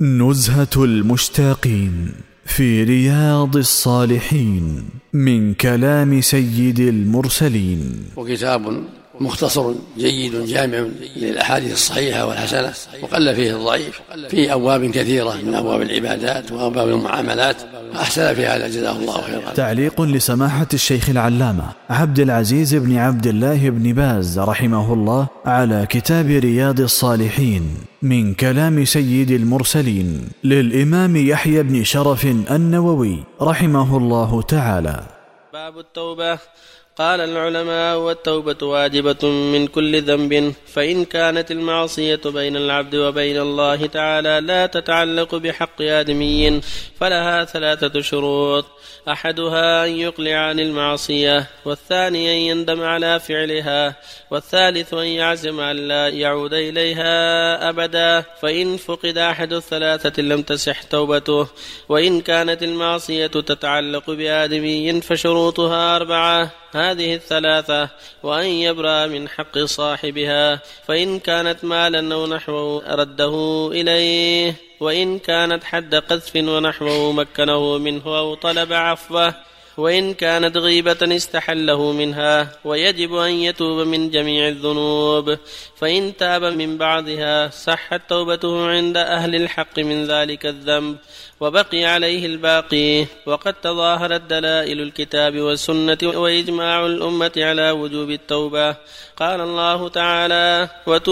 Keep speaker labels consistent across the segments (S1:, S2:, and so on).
S1: نزهة المشتاقين في رياض الصالحين من كلام سيد المرسلين.
S2: وكتاب مختصر جيد جامع للأحاديث الصحيحة والحسنة، وقل فيه الضعيف، فيه أبواب كثيرة من أبواب العبادات وأبواب المعاملات، أحسن في هذا جزاه الله خيرا.
S1: تعليق لسماحة الشيخ العلامة عبد العزيز بن عبد الله بن باز رحمه الله على كتاب رياض الصالحين من كلام سيد المرسلين للإمام يحيى بن شرف النووي رحمه الله تعالى.
S3: باب التوبة. قال العلماء: والتوبة واجبة من كل ذنب، فإن كانت المعصية بين العبد وبين الله تعالى لا تتعلق بحق آدمي فلها 3 شروط: أحدها أن يقلع عن المعصية، والثاني أن يندم على فعلها، والثالث أن يعزم أن لا يعود إليها أبدا، فإن فقد أحد الثلاثة لم تصح توبته. وإن كانت المعصية تتعلق بآدمي فشروطها 4، هذه 3: وأن يبرأ من حق صاحبها، فإن كانت مالا أو نحوه رده إليه، وإن كانت حد قذف ونحوه مكنه منه أو طلب عفوه، وإن كانت غيبة استحله منها. ويجب أن يتوب من جميع الذنوب، فإن تاب من بعضها صحت توبته عند أهل الحق من ذلك الذنب، وبقي عليه الباقي. وقد تظاهرت دلائل الكتاب والسنة وإجماع الأمة على وجوب التوبة. قال الله تعالى: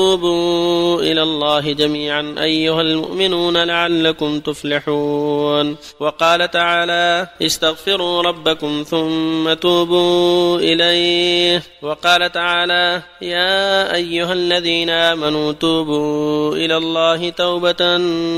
S3: وتوبوا إلى الله جميعا أيها المؤمنون لعلكم تفلحون. وقال تعالى: استغفروا ربكم ثم توبوا إليه. وقال تعالى: يا أيها الذين آمنوا توبوا إلى الله توبة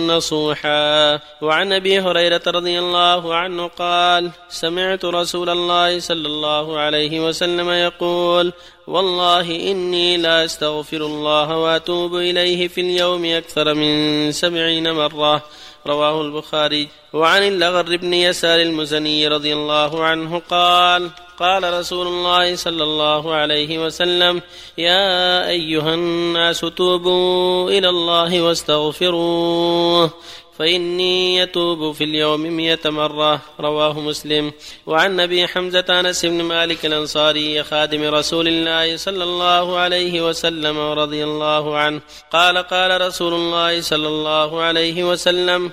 S3: نصوحا. وعن أبي هريرة رضي الله عنه قال: سمعت رسول الله صلى الله عليه وسلم يقول: والله إني لا أستغفر الله وأتوب إليه في اليوم أكثر من 70 مرة. رواه البخاري. وعن الأغر بن يسار المزني رضي الله عنه قال: قال رسول الله صلى الله عليه وسلم: يا أيها الناس توبوا إلى الله واستغفروه، فإني يتوب في اليوم 100 مرة. رواه مسلم. وعن أبي حمزة أنس بن مالك الأنصاري خادم رسول الله صلى الله عليه وسلم رضي الله عنه قال: قال رسول الله صلى الله عليه وسلم: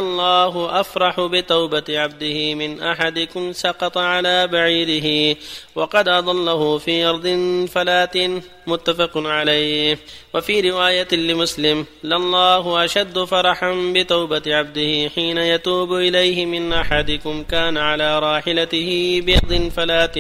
S3: لله أفرح بتوبة عبده من أحدكم سقط على بعيره وقد أضله في أرض فلات. متفق عليه. وفي رواية لمسلم: لله أشد فرحا بتوبة عبده حين يتوب إليه من أحدكم كان على راحلته بأرض فلات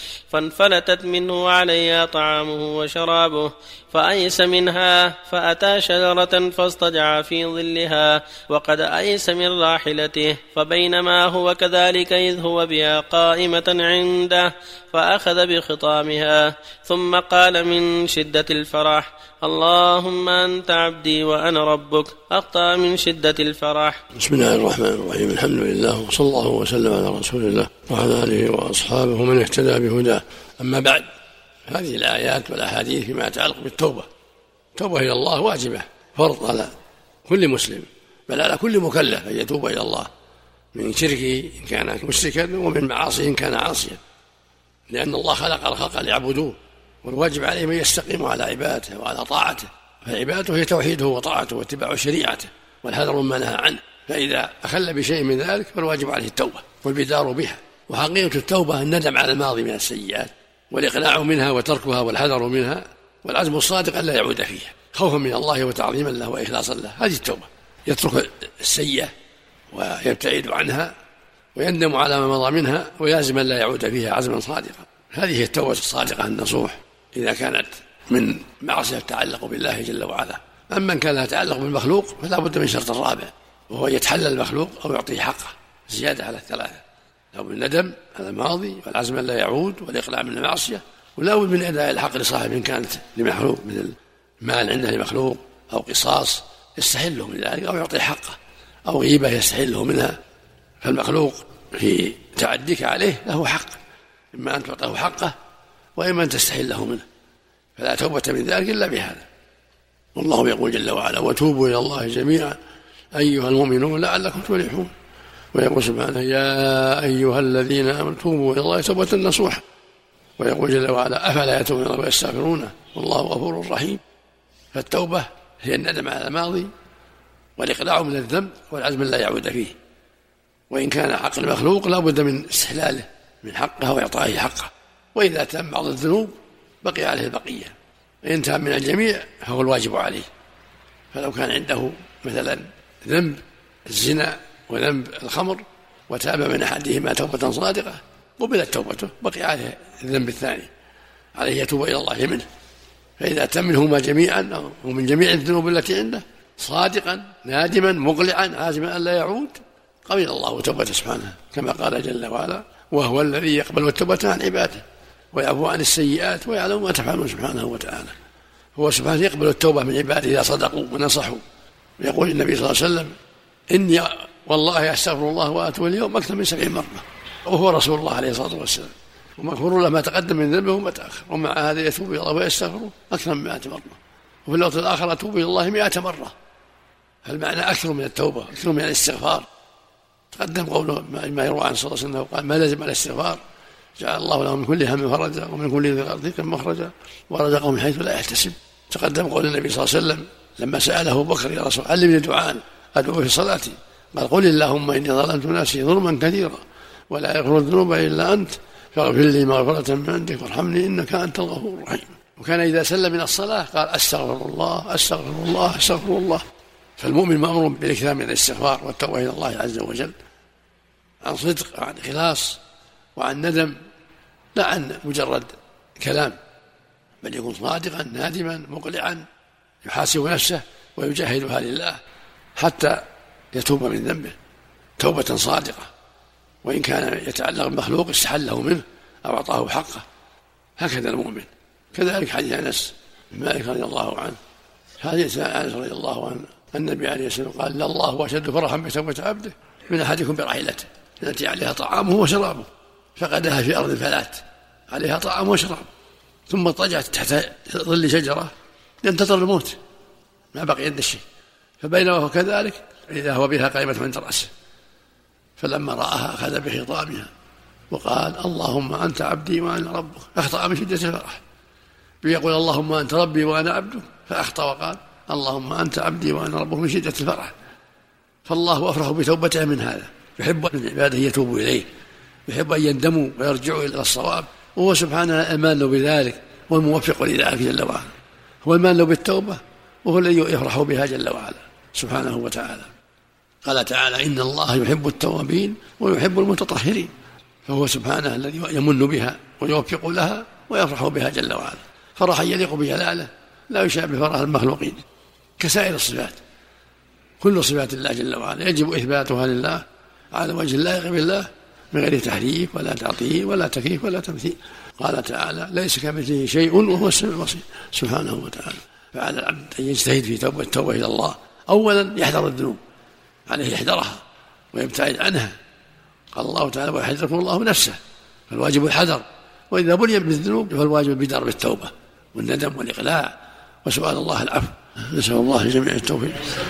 S3: فانفلتت منه وعليها طعامه وشرابه، فأيس منها فأتى شجرة فاضطجع في ظلها وقد أيس من راحلته، فبينما هو كذلك إذ هو بها قائمة عنده فأخذ بخطامها ثم قال من شدة الفرح: اللهم أنت عبدي وأنا ربك. أخطأ من شدة الفرح.
S2: بسم الله الرحمن الرحيم. الحمد لله وصلى الله وسلم على رسول الله وعلى آله وأصحابه ومن اهتدى بهداه. أما بعد، هذه الآيات والأحاديث فيما يتعلق بالتوبة. التوبة إلى الله واجبة فرض على كل مسلم، بل على كل مكلف أن يتوب إلى الله من شركه إن كان مشركا ومن معاصيه إن كان عاصيا، لأن الله خلق الخلق ليعبدوه، والواجب عليه من يستقيم على عبادته وعلى طاعته، فعبادته هي توحيده وطاعته واتباع شريعته والحذر مما نهى عنه. فإذا أخل بشيء من ذلك فالواجب عليه التوبة والبدار بها. وحقيقة التوبة الندم على الماضي من السيئات والإقلاع منها وتركها والحذر منها والعزم الصادق أن لا يعود فيها خوفا من الله وتعظيما له وإخلاصا له. هذه التوبة، يترك السيئة ويبتعد عنها ويندم على ما مضى منها ويلزم أن لا يعود فيها عزما صادقا. هذه هي التوبة الصادقة النصوح إذا كانت من معصية تتعلق بالله جل وعلا. أما إن كان يتعلق بالمخلوق فلا بد من شرط رابع، وهو يتحلل المخلوق أو يعطيه حقه زيادة على 3: لا بد من الندم على الماضي والعزم أن لا يعود والإقلاع من المعصية، ولا بد من أداء الحق لصاحب إن كانت لمخلوق من المال عنده لمخلوق أو قصاص يستحله من ذلك أو يعطيه حقه أو غيبة يستحله منها. فالمخلوق في تعديك عليه له حق، إما أن تعطيه حقه وإما أن تستحله منه، فلا توبة من ذلك إلا بهذا. والله يقول جل وعلا: وتوبوا إلى الله جميعا أيها المؤمنون لعلكم تفلحون. ويقول سبحانه يا أيها الذين آمنوا توبوا إلى الله توبة نصوحا. ويقول جل وعلا أفلا يتوبون إلى الله ويستغفرونه والله غفور رحيم. فالتوبة هي الندم على الماضي والإقلاع من الذنب والعزم لا يعود فيه، وإن كان حق المخلوق لا بد من استحلاله من حقه وإعطائه حقه، وإذا تم بعض الذنوب بقي عليه البقية، إن تاب من الجميع فهو الواجب عليه. فلو كان عنده مثلا ذنب الزنا وذنب الخمر وتاب من أحدهما توبة صادقة قبلت توبته، بقي عليه الذنب الثاني، عليه يتوب إلى الله منه. فإذا تم منهما جميعا ومن جميع الذنوب التي عنده صادقا نادما مقلعا عازما أن لا يعود قبل الله توبته سبحانه، كما قال جل وعلا وهو الذي يقبل التوبة عن عباده ويعفو عن السيئات ويعلم ما تفعلون سبحانه وتعالى. هو سبحانه يقبل التوبة من عباده إذا صدقوا ونصحوا. ويقول النبي صلى الله عليه وسلم إني والله أستغفر الله وأتوب اليوم أكثر من 70 مرة، وهو رسول الله عليه الصلاة والسلام، ومغفور له ما تقدم من ذنبه وما تأخر، ومع هذا يتوب إلى الله ويستغفره أكثر من 100 مرة، وفي اللفظ الآخر أتوب إلى الله 100 مرة. فالمعنى أكثر من التوبة، أكثر من الاستغفار. تقدم قوله ما يروى عن صلى الله عليه وسلم قال ما لزم الاستغفار جعل الله له من كل هم فرجا ومن كل ضيق مخرجا ورزقه من حيث لا يحتسب. تقدم قول النبي صلى الله عليه وسلم لما سأله أبو بكر يا رسول علمني دعاء أدعو في صلاتي، قال قل اللهم إني ظلمت نفسي ظلما كثيرا ولا يغفر الذنوب إلا أنت فاغفر لي مغفرة من عندك وارحمني إنك أنت الغفور الرحيم. وكان إذا سلم من الصلاة قال أستغفر الله أستغفر الله أستغفر الله. فالمؤمن مأمور بالاكثار من الاستغفار والتوبة إلى الله عز وجل عن صدق وعن إخلاص وعن ندم، لا عن مجرد كلام، بل يكون صادقا نادما مقلعا يحاسب نفسه ويجاهدها لله حتى يتوب من ذنبه توبة صادقة، وإن كان يتعلق بالمخلوق استحله منه أو أعطاه حقه. هكذا المؤمن. كذلك حديث أنس بن مالك رضي الله عنه، حديث أنس رضي الله عنه النبي عليه الصلاة والسلام قال الله أشد فرحا بتوبة عبده من أحدكم براحلته التي عليها طعامه وشرابه فقدها في أرض فلات عليها طعامه وشرابه ثم اضطجعت تحت ظل شجرة ينتظر الموت ما بقي عند الشيء، فبينما هو كذلك إذا هو بها قائمة عند رأسه، فلما رآها أخذ بخطامها وقال اللهم أنت عبدي وأنا ربك، أخطأ من شدة الفرح. يقول اللهم أنت ربي وأنا عبدك، فأخطأ وقال اللهم أنت عبدي وأنا ربك من شدة الفرح. فالله أفرح بتوبته من هذا، يحب أن عباده يتوبوا إليه، يحب أن يندموا ويرجعوا إلى الصواب، وهو سبحانه المان له بذلك والموفق لذلك جل وعلا. هو المان له بالتوبة وهو الذي يفرح بها جل وعلا سبحانه وتعالى. قال تعالى إن الله يحب التوابين ويحب المتطهرين، فهو سبحانه الذي يمن بها ويوفق لها ويفرح بها جل وعلا فرحا يليق بجلاله لا يشابه فرح المخلوقين. كسائر الصفات كل صفات الله جل وعلا يجب إثباتها لله على وجه اللائق بالله من غير تحريف ولا تعطيل ولا تكييف ولا تمثيل. قال تعالى ليس كمثله شيء وهو السميع البصير سبحانه وتعالى. فعلى العبد أن يجتهد في التوبة إلى الله، أولا يحذر الذنوب عليه يحذرها ويبتعد عنها. قال الله تعالى ويحذركم الله نفسه، فالواجب الحذر، وإذا بلي بالذنوب فالواجب البدار بالتوبة والندم والإقلاع وسؤال الله العفو. نسأل الله لجميع التوفيق.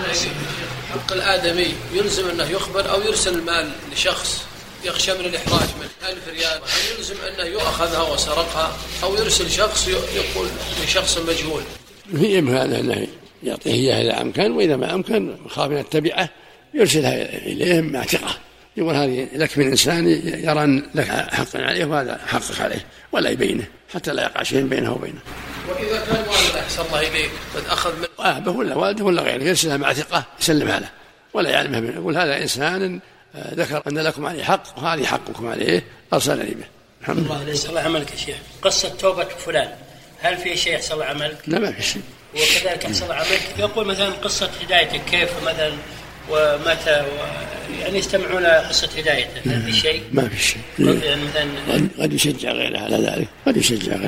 S4: حق الآدمي يلزم أنه يخبر أو يرسل المال لشخص يخشى من الإحراج من 1000 ريال، هل يلزم أنه يؤخذها وسرقها أو يرسل شخص يقول لشخص مجهول؟
S2: في إمكانه أنه يعطيه إياها إذا أمكن، وإذا ما أمكن خاف أن يتبعه يرسلها إليهم مع ثقة، يقول هذه لك من إنسان يرى أن لك حق عليه وهذا حقك عليه، ولا يبينه حتى لا يقع شيء بينه وبينه.
S4: وإذا كان والده أحسن الله إليك قد أخذ من
S2: أبه ولا والده ولا غيره يرسلها مع ثقة يسلمها له ولا يعلمها منه، يقول هذا إنسان ذكر أن لكم عليه حق وهذه حقكم عليه أرسلني به. الحمد لله.
S5: يحصل الله عملك يا شيخ. قصة توبة فلان هل في شيء يحصل عملك؟
S2: لا ما في شيء.
S5: وكذلك يحصل عملك يقول مثلا قصة هدايتك كيف مثلا ومتى يعني يستمعون قصة هدايته، هل في شيء؟
S2: ما في شيء.
S5: يعني مثلا
S2: قد يشجع غيره على ذلك، قد يشجع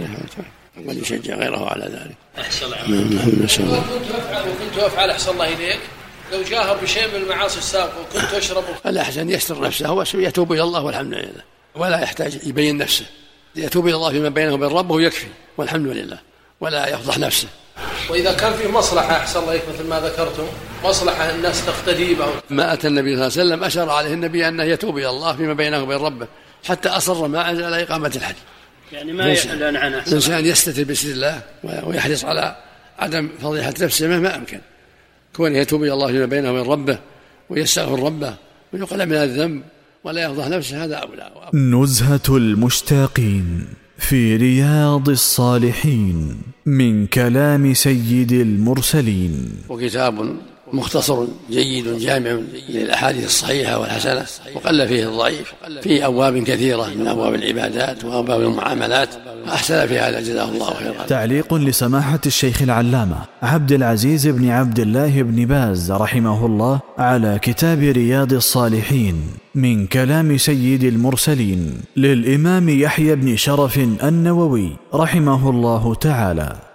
S2: غيره على ذلك.
S5: أحسن الله عملك.
S4: كنت أفعل أحسن الله إليك لو جاهر بشيء من المعاصي السابقة وكنت أشرب
S2: الأحسن يستر نفسه ويتوب إلى الله والحمد لله، ولا يحتاج يبين نفسه، يتوب إلى الله فيما بينه وبين ربه يكفي والحمد لله، ولا يفضح نفسه
S4: وإذا كان فيه مصلحة أحسن الله مثل ما ذكرتم، مصلحة الناس تقتدي به،
S2: ما أتى النبي صلى الله عليه وسلم أشار عليه النبي أنه يتوب إلى الله فيما بينه وبين ربه، حتى أصر ما عزل على إقامة الحج.
S5: يعني ما يعلن عنه.
S2: الإنسان يستتر بسر الله ويحرص على عدم فضيحة نفسه مهما أمكن، كونه يتوب إلى الله فيما بينه وبين ربه ويستغفر ربه ويقلع من الذنب ولا يفضح نفسه، هذا أولى.
S1: نزهة المشتاقين في رياض الصالحين من كلام سيد المرسلين.
S2: وكتاب مختصر جيد جامع للأحاديث الصحيحة والحسنة، وقل فيه الضعيف، فيه أبواب كثيرة من أبواب العبادات وأبواب المعاملات، أحسن في هذا جزاه الله خيرا.
S1: تعليق لسماحة الشيخ العلامة عبد العزيز بن عبد الله بن باز رحمه الله على كتاب رياض الصالحين من كلام سيد المرسلين للإمام يحيى بن شرف النووي رحمه الله تعالى.